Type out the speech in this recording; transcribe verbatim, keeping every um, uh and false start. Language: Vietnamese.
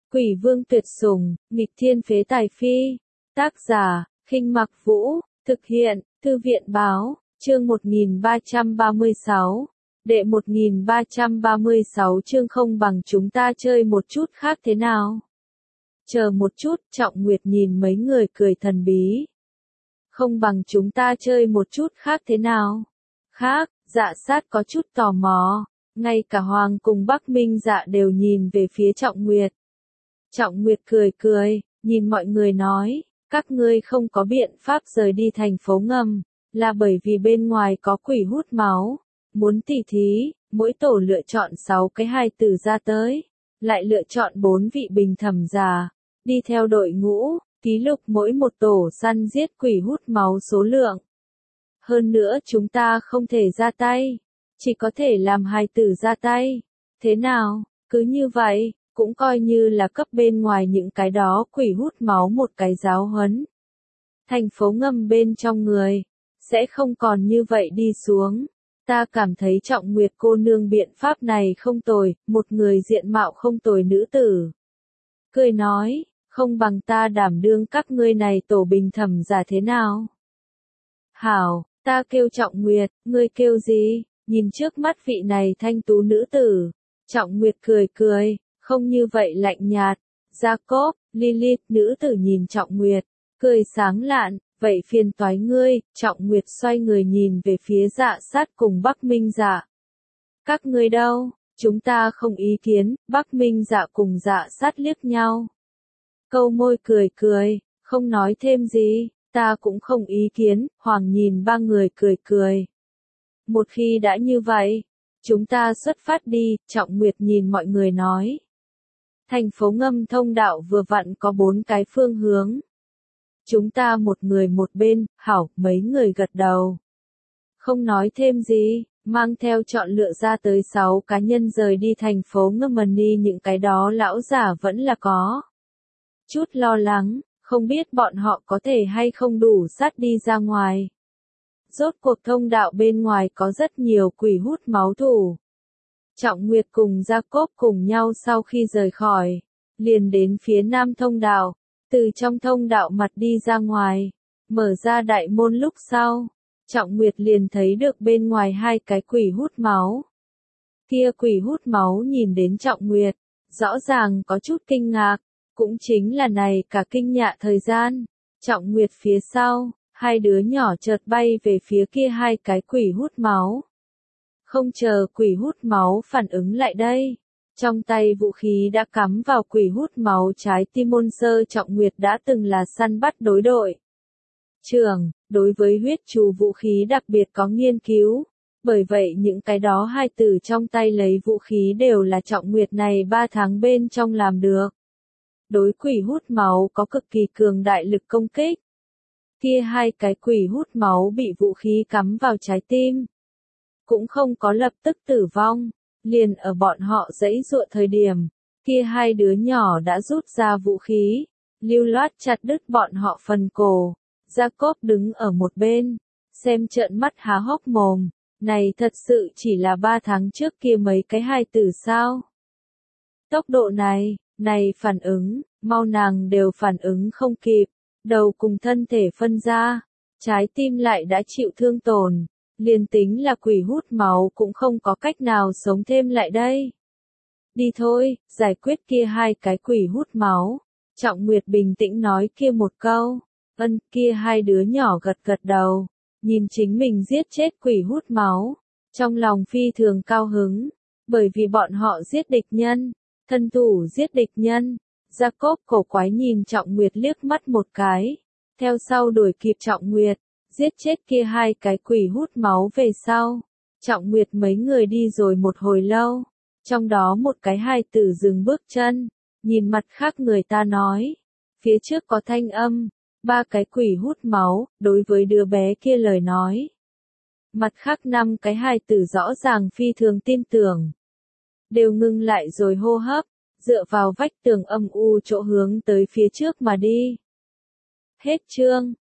Quỷ vương tuyệt sủng, nghịch thiên phế tài phi. Tác giả, Khinh Mặc Vũ, thực hiện, Thư viện báo, chương một nghìn ba trăm ba mươi sáu. Đệ một nghìn ba trăm ba mươi sáu chương không bằng chúng ta chơi một chút khác thế nào? Chờ một chút, Trọng Nguyệt nhìn mấy người cười thần bí. Không bằng chúng ta chơi một chút khác thế nào? Khác, Dạ Sát có chút tò mò, ngay cả Hoàng cùng Bắc Minh Dạ đều nhìn về phía Trọng Nguyệt. Trọng Nguyệt cười cười, nhìn mọi người nói, các ngươi không có biện pháp rời đi thành phố ngầm, là bởi vì bên ngoài có quỷ hút máu. Muốn tỉ thí, mỗi tổ lựa chọn sáu cái hài tử ra tới, lại lựa chọn bốn vị bình thẩm giả, đi theo đội ngũ, ký lục mỗi một tổ săn giết quỷ hút máu số lượng. Hơn nữa chúng ta không thể ra tay, chỉ có thể làm hài tử ra tay. Thế nào, cứ như vậy, cũng coi như là cấp bên ngoài những cái đó quỷ hút máu một cái giáo huấn. Thành phố ngầm bên trong người, sẽ không còn như vậy đi xuống. Ta cảm thấy Trọng Nguyệt cô nương biện pháp này không tồi, một người diện mạo không tồi nữ tử. Cười nói, không bằng ta đảm đương các ngươi này tổ bình thẩm giả thế nào? Hảo, ta kêu Trọng Nguyệt, ngươi kêu gì? Nhìn trước mắt vị này thanh tú nữ tử. Trọng Nguyệt cười cười, không như vậy lạnh nhạt. Jacob, Lilith, nữ tử nhìn Trọng Nguyệt, cười sáng lạn. Vậy phiền toái ngươi, Trọng Nguyệt xoay người nhìn về phía Dạ Sát cùng Bắc Minh Dạ. Các ngươi đâu, chúng ta không ý kiến, Bắc Minh Dạ cùng Dạ Sát liếc nhau. Câu môi cười cười, không nói thêm gì, ta cũng không ý kiến, Hoàng nhìn ba người cười cười. Một khi đã như vậy, chúng ta xuất phát đi, Trọng Nguyệt nhìn mọi người nói. Thành phố ngầm thông đạo vừa vặn có bốn cái phương hướng. Chúng ta một người một bên, hảo, mấy người gật đầu. Không nói thêm gì, mang theo chọn lựa ra tới sáu cá nhân rời đi thành phố ngầm đi, những cái đó lão giả vẫn là có chút lo lắng, không biết bọn họ có thể hay không đủ sát đi ra ngoài. Rốt cuộc thông đạo bên ngoài có rất nhiều quỷ hút máu thủ. Trọng Nguyệt cùng Jacob cùng nhau sau khi rời khỏi, liền đến phía nam thông đạo. Từ trong thông đạo mặt đi ra ngoài, mở ra đại môn lúc sau, Trọng Nguyệt liền thấy được bên ngoài hai cái quỷ hút máu. Kia quỷ hút máu nhìn đến Trọng Nguyệt, rõ ràng có chút kinh ngạc, cũng chính là này cả kinh nhạ thời gian. Trọng Nguyệt phía sau, hai đứa nhỏ chợt bay về phía kia hai cái quỷ hút máu. Không chờ quỷ hút máu phản ứng lại đây. Trong tay vũ khí đã cắm vào quỷ hút máu trái tim môn sơ Trọng Nguyệt đã từng là săn bắt đối đội. Trường, đối với huyết trù vũ khí đặc biệt có nghiên cứu. Bởi vậy những cái đó hai tử trong tay lấy vũ khí đều là Trọng Nguyệt này ba tháng bên trong làm được. Đối quỷ hút máu có cực kỳ cường đại lực công kích. Kia hai cái quỷ hút máu bị vũ khí cắm vào trái tim. Cũng không có lập tức tử vong. Liền ở bọn họ giãy giụa thời điểm, kia hai đứa nhỏ đã rút ra vũ khí, lưu loát chặt đứt bọn họ phần cổ. Jacob đứng ở một bên, xem trợn mắt há hốc mồm, này thật sự chỉ là ba tháng trước kia mấy cái hài tử sao? Tốc độ này, này phản ứng, mau nàng đều phản ứng không kịp, đầu cùng thân thể phân ra, trái tim lại đã chịu thương tổn. Liền tính là quỷ hút máu cũng không có cách nào sống thêm lại đây. Đi thôi, giải quyết kia hai cái quỷ hút máu. Trọng Nguyệt bình tĩnh nói kia một câu. Ân, kia hai đứa nhỏ gật gật đầu. Nhìn chính mình giết chết quỷ hút máu. Trong lòng phi thường cao hứng. Bởi vì bọn họ giết địch nhân. Thân thủ giết địch nhân. Jacob cổ quái nhìn Trọng Nguyệt liếc mắt một cái. Theo sau đuổi kịp Trọng Nguyệt. Giết chết kia hai cái quỷ hút máu về sau. Trọng Nguyệt mấy người đi rồi một hồi lâu. Trong đó một cái hài tử dừng bước chân. Nhìn mặt khác người ta nói. Phía trước có thanh âm. Ba cái quỷ hút máu, đối với đứa bé kia lời nói. Mặt khác năm cái hài tử rõ ràng phi thường tin tưởng. Đều ngưng lại rồi hô hấp. Dựa vào vách tường âm u chỗ hướng tới phía trước mà đi. Hết chương.